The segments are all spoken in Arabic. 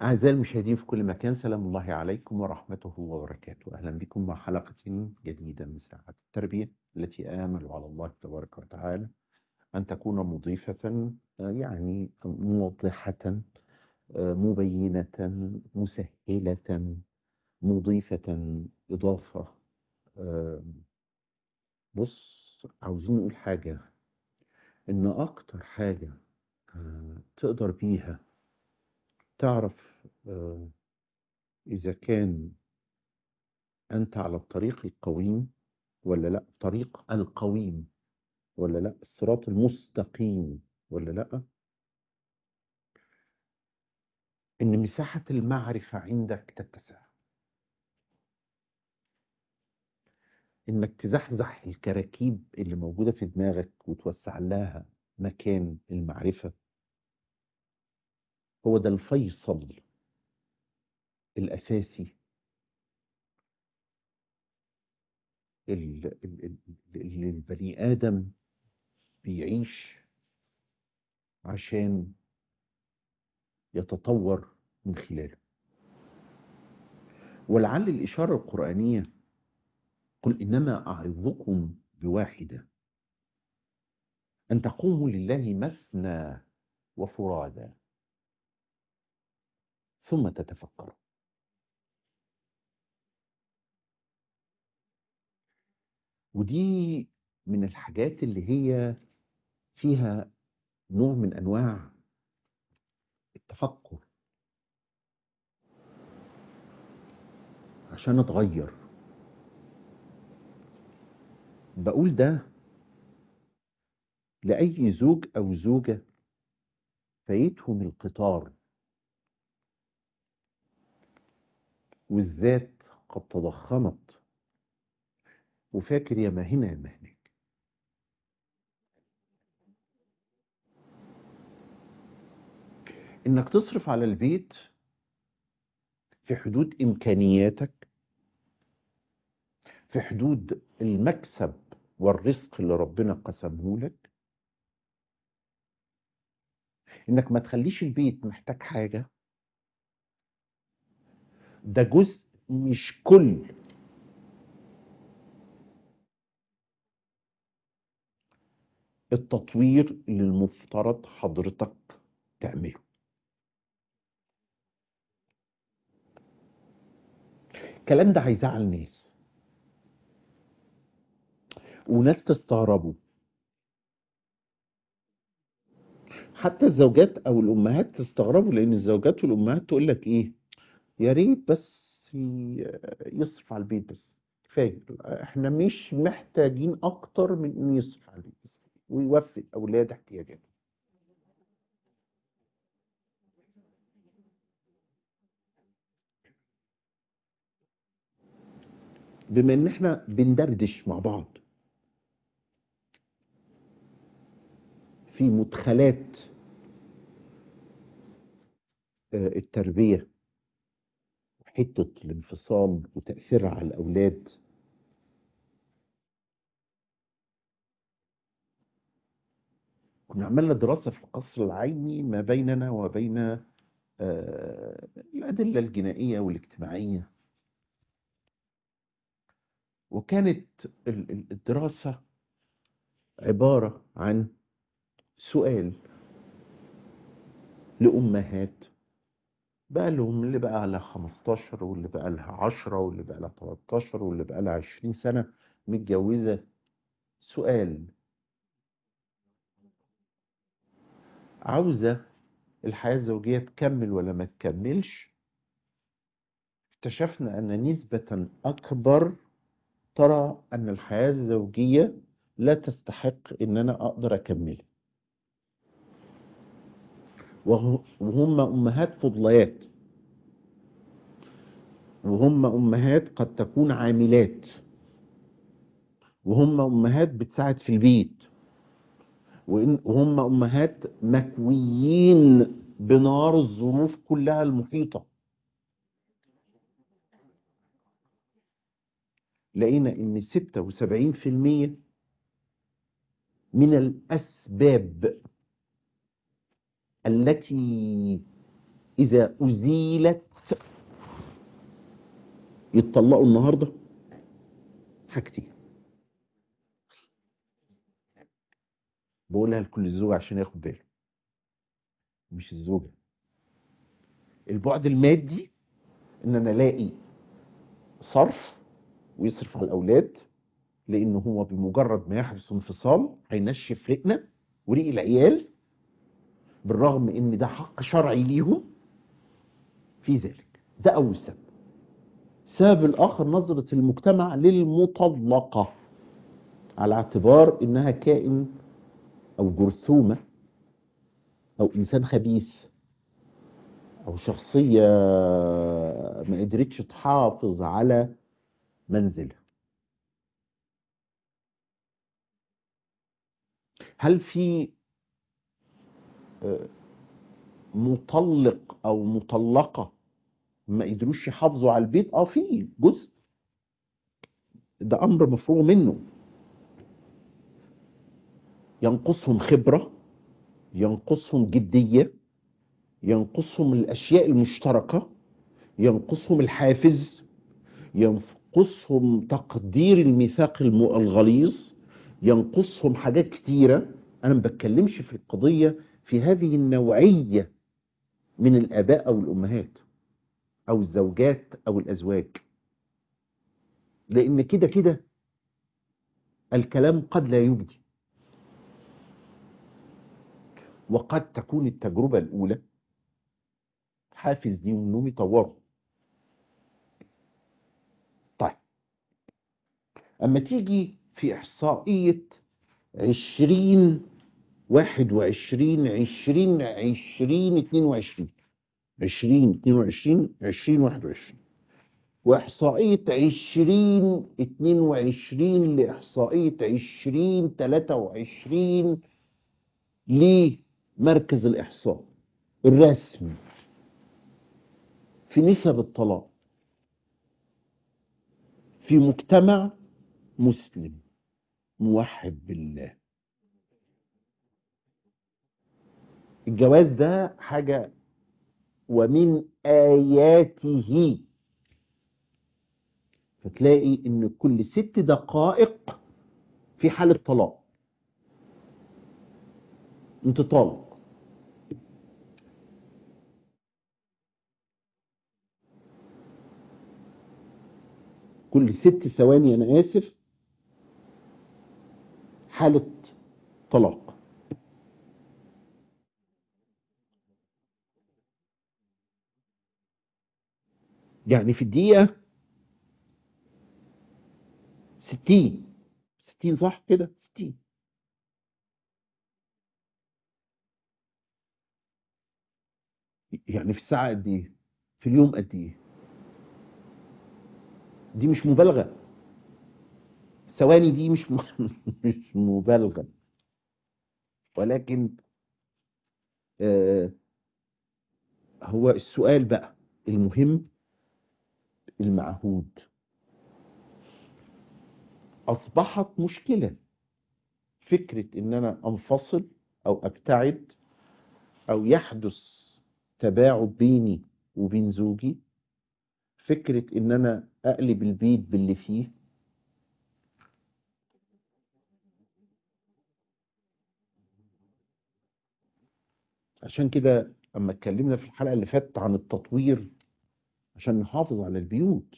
أعزائي المشاهدين في كل مكان، سلام الله عليكم ورحمته وبركاته. أهلا بكم مع حلقة جديدة من ساعة التربية التي آمل على الله تبارك وتعالى أن تكون مضيفة، يعني موضحة، مبينة، مسهلة، مضيفة إضافة. آه، بص، عاوزين نقول حاجة، إن أكتر حاجة تقدر بيها تعرف إذا كان أنت على الطريق القويم ولا لأ، طريق القويم ولا لأ، الصراط المستقيم ولا لأ، إن مساحة المعرفة عندك تتسع، إنك تزحزح الكراكيب اللي موجودة في دماغك وتوسع لها مكان المعرفة. هو ده الفيصل الأساسي اللي البني آدم بيعيش عشان يتطور من خلاله. ولعل الإشارة القرآنية: قل إنما أعظكم بواحدة أن تقوموا لله مثنى وفرادى ثم تتفكروا. ودي من الحاجات اللي هي فيها نوع من أنواع التفكر عشان أتغير. بقول ده لأي زوج أو زوجة فايتهم القطار والذات قد تضخمت، وفاكر يا ما هنا يا ما هناك. إنك تصرف على البيت في حدود إمكانياتك، في حدود المكسب والرزق اللي ربنا قسمه لك، إنك ما تخليش البيت محتاج حاجة. ده جزء مش كل التطوير اللي المفترض حضرتك تعمله. الكلام ده هيزعل ناس وناس تستغربوا، حتى الزوجات او الامهات تستغربوا، لان الزوجات والامهات تقول لك ايه: يا ريت بس يصرف على البيت بس، كفايه، احنا مش محتاجين اكتر من انه يصرف على البيت بس ويوفي الاولاد احتياجاتهم. بما ان احنا بندردش مع بعض في مدخلات التربيه، حته الانفصال وتاثيرها على الاولاد، كنا عملنا دراسه في القصر العيني ما بيننا وبين الادله الجنائيه والاجتماعيه. وكانت الدراسه عباره عن سؤال لامهات بقى لهم، اللي بقى لها 15 واللي بقى لها 10 واللي بقى لها 13 واللي بقى لها 20 سنه متجوزه. سؤال: عاوزه الحياه الزوجيه تكمل ولا ما تكملش؟ اكتشفنا ان نسبه اكبر ترى ان الحياه الزوجيه لا تستحق ان انا اقدر اكملها. وهم امهات فضليات، وهم امهات قد تكون عاملات، وهم امهات بتساعد في البيت، وهم امهات مكويين بنار الظروف كلها المحيطه. لقينا ان 76% من الاسباب التي إذا أزيلت يتطلقوا النهاردة حاجتين، بقولها لكل زوج عشان ياخد باله، مش الزوجة. البعد المادي إن أنا ألاقي صرف ويصرف على الأولاد، لأنه هو بمجرد ما يحدث انفصال هينشف رقنا وريق العيال، بالرغم إن ده حق شرعي ليهم في ذلك. ده أول سبب. السبب الآخر نظرة المجتمع للمطلقة على اعتبار إنها كائن أو جرثومة أو إنسان خبيث أو شخصية ما قدرتش تحافظ على منزلها. هل في مطلق أو مطلقة ما قدروش يحافظوا على البيت؟ في جزء، ده أمر مفروغ منه. ينقصهم خبرة، ينقصهم جدية، ينقصهم الأشياء المشتركة، ينقصهم الحافز، ينقصهم تقدير الميثاق الغليظ، ينقصهم حاجات كتيرة. أنا ما بتكلمش في القضية في هذه النوعية من الآباء أو الأمهات أو الزوجات أو الأزواج، لأن كده كده الكلام قد لا يجدي، وقد تكون التجربة الأولى حافز ليهم إنهم يطوروا. طيب، أما تيجي في إحصائية 2021 2022 2021 وإحصائية 2022 لإحصائية 2023 لمركز الإحصاء الرسمي في نسب الطلاق في مجتمع مسلم موحد بالله. الجواز ده حاجة ومن آياته، فتلاقي إن كل 6 دقائق في حالة طلاق، انت طالق. كل 6 ثواني، أنا آسف، حالة طلاق. يعني في الدقيقة 60 صح كده؟ 60. يعني في الساعة قد إيه؟ في اليوم قد إيه؟ دي مش مبالغة. ثواني دي مش مبالغة. ولكن آه هو السؤال بقى المهم المعهود، أصبحت مشكلة فكرة إن أنا أنفصل أو أبتعد أو يحدث تباعد بيني وبين زوجي، فكرة إن أنا أقلب البيت باللي فيه. عشان كده أما اتكلمنا في الحلقة اللي فاتت عن التطوير عشان نحافظ على البيوت،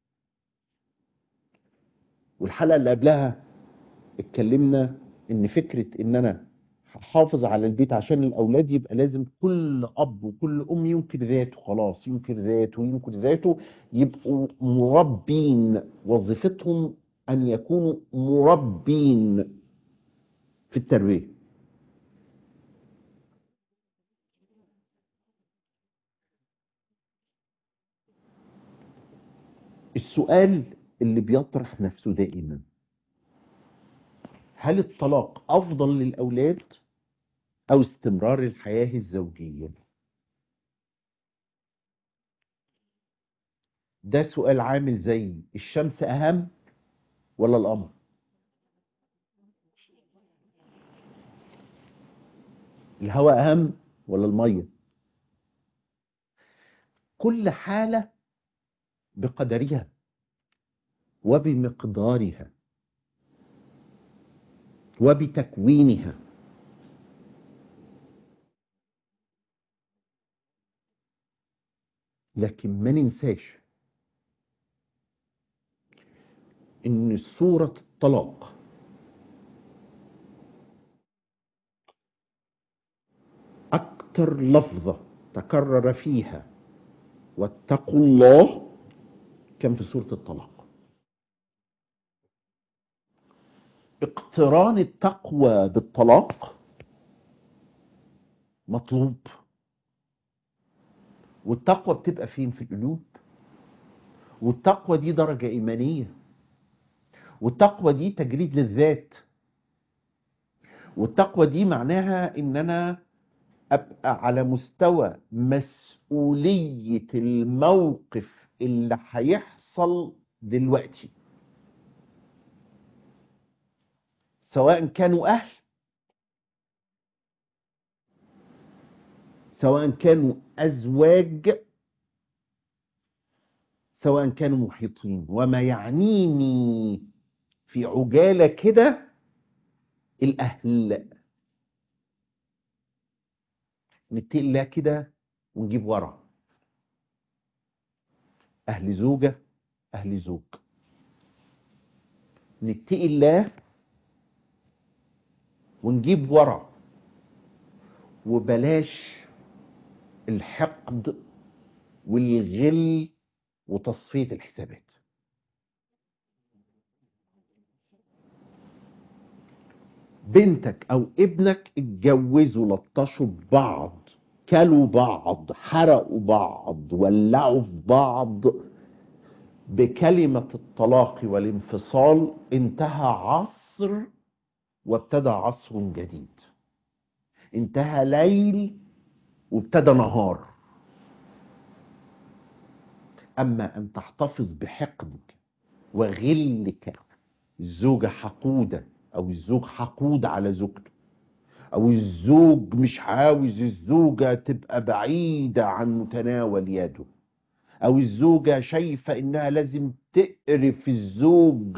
والحلقة اللي قبلها اتكلمنا إن فكرة إن أنا هحافظ على البيت عشان الأولاد، يبقى لازم كل أب وكل أم ينكر ذاته، خلاص ينكر ذاته ينكر ذاته، يبقوا مربين، وظيفتهم أن يكونوا مربين في التربية. السؤال اللي بيطرح نفسه دائما، هل الطلاق أفضل للأولاد أو استمرار الحياة الزوجية؟ ده سؤال عامل زي الشمس أهم ولا القمر؟ الهواء أهم ولا المية؟ كل حالة بقدرها وبمقدارها وبتكوينها. لكن ما ننساش ان سورة الطلاق اكتر لفظة تكرر فيها واتقوا الله كان في سورة الطلاق. اقتران التقوى بالطلاق مطلوب، والتقوى بتبقى فين؟ في القلوب. والتقوى دي درجة إيمانية، والتقوى دي تجريد للذات، والتقوى دي معناها إن أنا أبقى على مستوى مسؤولية الموقف اللي هيحصل دلوقتي، سواء كانوا أهل، سواء كانوا أزواج، سواء كانوا محيطين. وما يعنيني في عجالة كده الأهل، نتقي الله كده ونجيب ورا أهل زوجة، أهل زوج، نتقي الله ونجيب ورا، وبلاش الحقد والغل وتصفية الحسابات. بنتك أو ابنك اتجوزوا، لطشوا ببعض، كلوا بعض، حرقوا بعض، ولعوا في بعض، بكلمة الطلاق والانفصال انتهى عصر وابتدى عصر جديد. انتهى ليل وابتدى نهار. أما أن تحتفظ بحقدك وغلك، الزوجة حقودة أو الزوج حقود على زوجته، أو الزوج مش عاوز الزوجة تبقى بعيدة عن متناول يده، أو الزوجة شايفة إنها لازم تقرف الزوج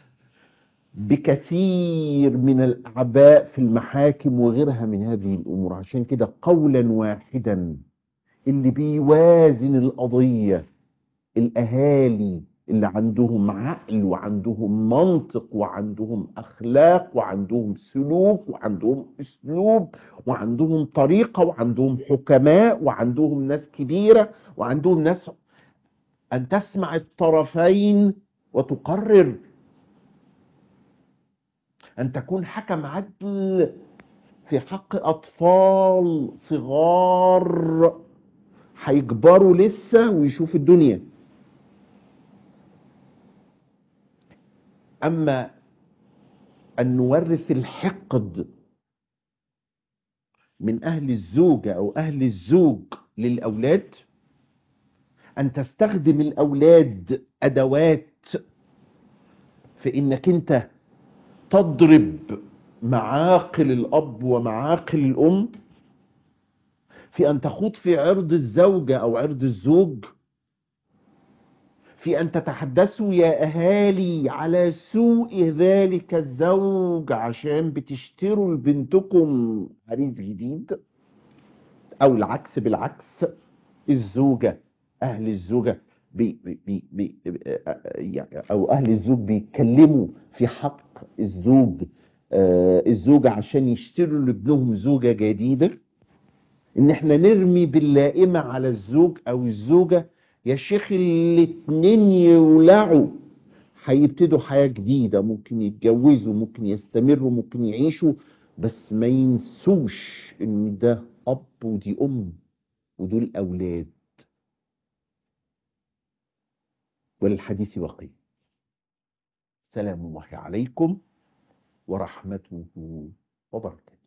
بكثير من الأعباء في المحاكم وغيرها من هذه الأمور. عشان كده قولا واحدا اللي بيوازن القضية الأهالي اللي عندهم عقل وعندهم منطق وعندهم أخلاق وعندهم سلوك وعندهم أسلوب وعندهم طريقة وعندهم حكماء وعندهم ناس كبيرة وعندهم ناس، أن تسمع الطرفين وتقرر، أن تكون حكم عدل في حق أطفال صغار هيكبروا لسه ويشوفوا الدنيا. أما أن نورث الحقد من أهل الزوجة أو أهل الزوج للأولاد، أن تستخدم الأولاد أدوات في إنك أنت تضرب معاقل الأب ومعاقل الأم، في أن تخوض في عرض الزوجة أو عرض الزوج، في أن تتحدثوا يا أهالي على سوء ذلك الزوج عشان بتشتروا لبنتكم عريس جديد، أو العكس بالعكس. الزوجة، أهل الزوجة أو أهل الزوج بيتكلموا في حق الزوج، الزوجة عشان يشتروا لابنهم زوجة جديدة. إن إحنا نرمي باللائمة على الزوج أو الزوجة، يا شيخ الاتنين يولعوا، هيبتدوا حياة جديدة، ممكن يتجوزوا، ممكن يستمروا، ممكن يعيشوا، بس ما ينسوش إن ده أب ودي أم ودول أولاد. وللحديث بقية. سلام الله عليكم ورحمته وبركاته.